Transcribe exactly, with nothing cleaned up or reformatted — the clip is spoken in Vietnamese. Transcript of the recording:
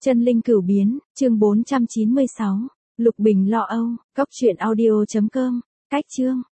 Chân linh cửu biến, chương bốn trăm chín mươi sáu. Lục Bình lo âu, cốc truyện audio chấm com, cách chương.